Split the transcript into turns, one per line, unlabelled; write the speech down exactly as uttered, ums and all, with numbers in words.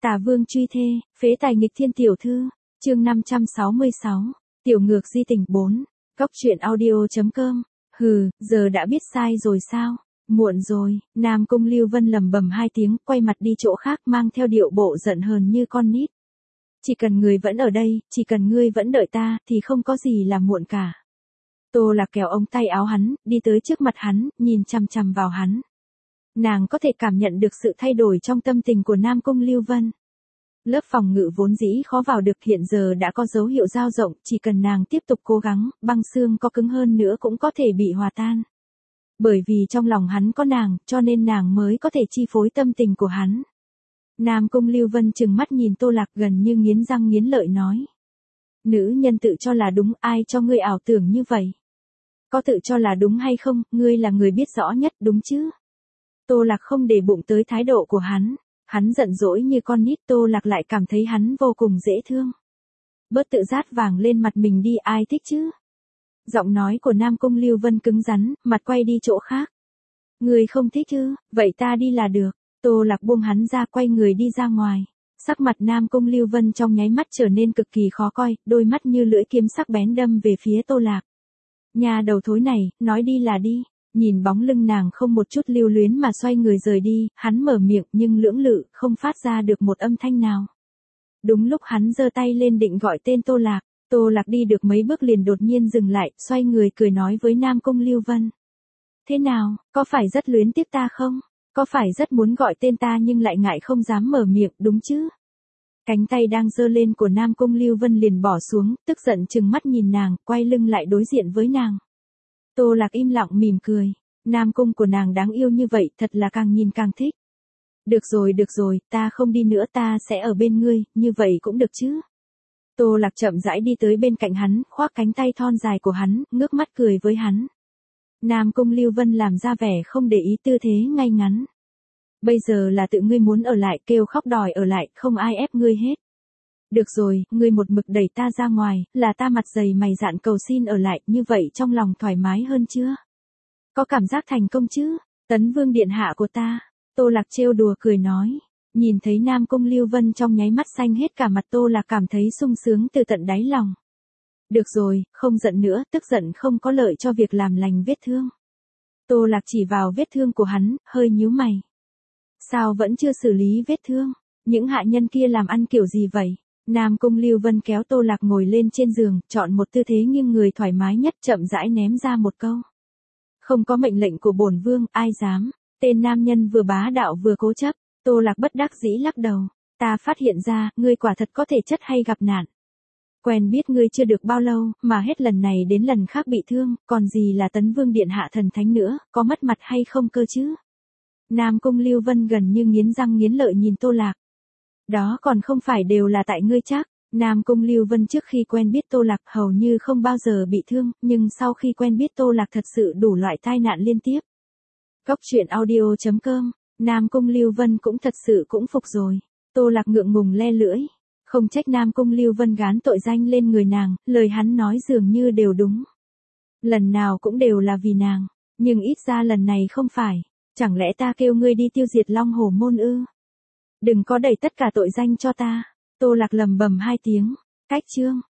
Tả Vương truy thê, phế tài nghịch thiên tiểu thư, chương năm trăm sáu mươi sáu, tiểu ngược di tình bốn, góc truyện audio.com, hừ, giờ đã biết sai rồi sao, muộn rồi, Nam Cung Lưu Vân lầm bầm hai tiếng, quay mặt đi chỗ khác mang theo điệu bộ giận hờn như con nít. Chỉ cần người vẫn ở đây, chỉ cần ngươi vẫn đợi ta, thì không có gì là muộn cả. Tô Lạc kéo ống tay áo hắn, đi tới trước mặt hắn, nhìn chằm chằm vào hắn. Nàng có thể cảm nhận được sự thay đổi trong tâm tình của Nam Cung Lưu Vân. Lớp phòng ngự vốn dĩ khó vào được hiện giờ đã có dấu hiệu dao rộng, chỉ cần nàng tiếp tục cố gắng, băng xương có cứng hơn nữa cũng có thể bị hòa tan. Bởi vì trong lòng hắn có nàng, cho nên nàng mới có thể chi phối tâm tình của hắn. Nam Cung Lưu Vân trừng mắt nhìn Tô Lạc gần như nghiến răng nghiến lợi nói. Nữ nhân tự cho là đúng, ai cho ngươi ảo tưởng như vậy? Có tự cho là đúng hay không, ngươi là người biết rõ nhất, đúng chứ? Tô Lạc không để bụng tới thái độ của hắn, hắn giận dỗi như con nít. Tô Lạc lại cảm thấy hắn vô cùng dễ thương. Bớt tự rát vàng lên mặt mình đi, ai thích chứ? Giọng nói của Nam Cung Lưu Vân cứng rắn, mặt quay đi chỗ khác. Người không thích chứ, vậy ta đi là được. Tô Lạc buông hắn ra, quay người đi ra ngoài. Sắc mặt Nam Cung Lưu Vân trong nháy mắt trở nên cực kỳ khó coi, đôi mắt như lưỡi kiếm sắc bén đâm về phía Tô Lạc. Nhà đầu thối này, nói đi là đi. Nhìn bóng lưng nàng không một chút lưu luyến mà xoay người rời đi, hắn mở miệng nhưng lưỡng lự, không phát ra được một âm thanh nào. Đúng lúc hắn giơ tay lên định gọi tên Tô Lạc, Tô Lạc đi được mấy bước liền đột nhiên dừng lại, xoay người cười nói với Nam Cung Lưu Vân. Thế nào, có phải rất luyến tiếc ta không? Có phải rất muốn gọi tên ta nhưng lại ngại không dám mở miệng, đúng chứ? Cánh tay đang giơ lên của Nam Cung Lưu Vân liền bỏ xuống, tức giận trừng mắt nhìn nàng, quay lưng lại đối diện với nàng. Tô Lạc im lặng mỉm cười, Nam Cung của nàng đáng yêu như vậy, thật là càng nhìn càng thích. Được rồi được rồi, ta không đi nữa, ta sẽ ở bên ngươi, như vậy cũng được chứ. Tô Lạc chậm rãi đi tới bên cạnh hắn, khoác cánh tay thon dài của hắn, ngước mắt cười với hắn. Nam Cung Lưu Vân làm ra vẻ không để ý tư thế ngay ngắn. Bây giờ là tự ngươi muốn ở lại, kêu khóc đòi ở lại, không ai ép ngươi hết. Được rồi, ngươi một mực đẩy ta ra ngoài, là ta mặt dày mày dạn cầu xin ở lại, như vậy trong lòng thoải mái hơn chưa? Có cảm giác thành công chứ? Tấn Vương điện hạ của ta. Tô Lạc trêu đùa cười nói. Nhìn thấy Nam Cung Lưu Vân trong nháy mắt xanh hết cả mặt, Tô Lạc cảm thấy sung sướng từ tận đáy lòng. Được rồi, không giận nữa, tức giận không có lợi cho việc làm lành vết thương. Tô Lạc chỉ vào vết thương của hắn, hơi nhíu mày. Sao vẫn chưa xử lý vết thương? Những hạ nhân kia làm ăn kiểu gì vậy? Nam Cung Lưu Vân kéo Tô Lạc ngồi lên trên giường, chọn một tư thế nghiêng người thoải mái nhất, chậm rãi ném ra một câu. Không có mệnh lệnh của bổn vương, ai dám? Tên nam nhân vừa bá đạo vừa cố chấp. Tô Lạc bất đắc dĩ lắc đầu. Ta phát hiện ra, ngươi quả thật có thể chất hay gặp nạn. Quen biết ngươi chưa được bao lâu, mà hết lần này đến lần khác bị thương, còn gì là Tấn Vương điện hạ thần thánh nữa, có mất mặt hay không cơ chứ? Nam Cung Lưu Vân gần như nghiến răng nghiến lợi nhìn Tô Lạc. Đó còn không phải đều là tại ngươi chắc. Nam Cung Lưu Vân trước khi quen biết Tô Lạc hầu như không bao giờ bị thương, nhưng sau khi quen biết Tô Lạc thật sự đủ loại tai nạn liên tiếp. Góc truyện audio.com, Nam Cung Lưu Vân cũng thật sự cũng phục rồi. Tô Lạc ngượng ngùng le lưỡi. Không trách Nam Cung Lưu Vân gán tội danh lên người nàng, lời hắn nói dường như đều đúng. Lần nào cũng đều là vì nàng, nhưng ít ra lần này không phải. Chẳng lẽ ta kêu ngươi đi tiêu diệt Long Hổ môn ư? Đừng có đẩy tất cả tội danh cho ta. Tô Lạc lầm bầm hai tiếng. Cách chương.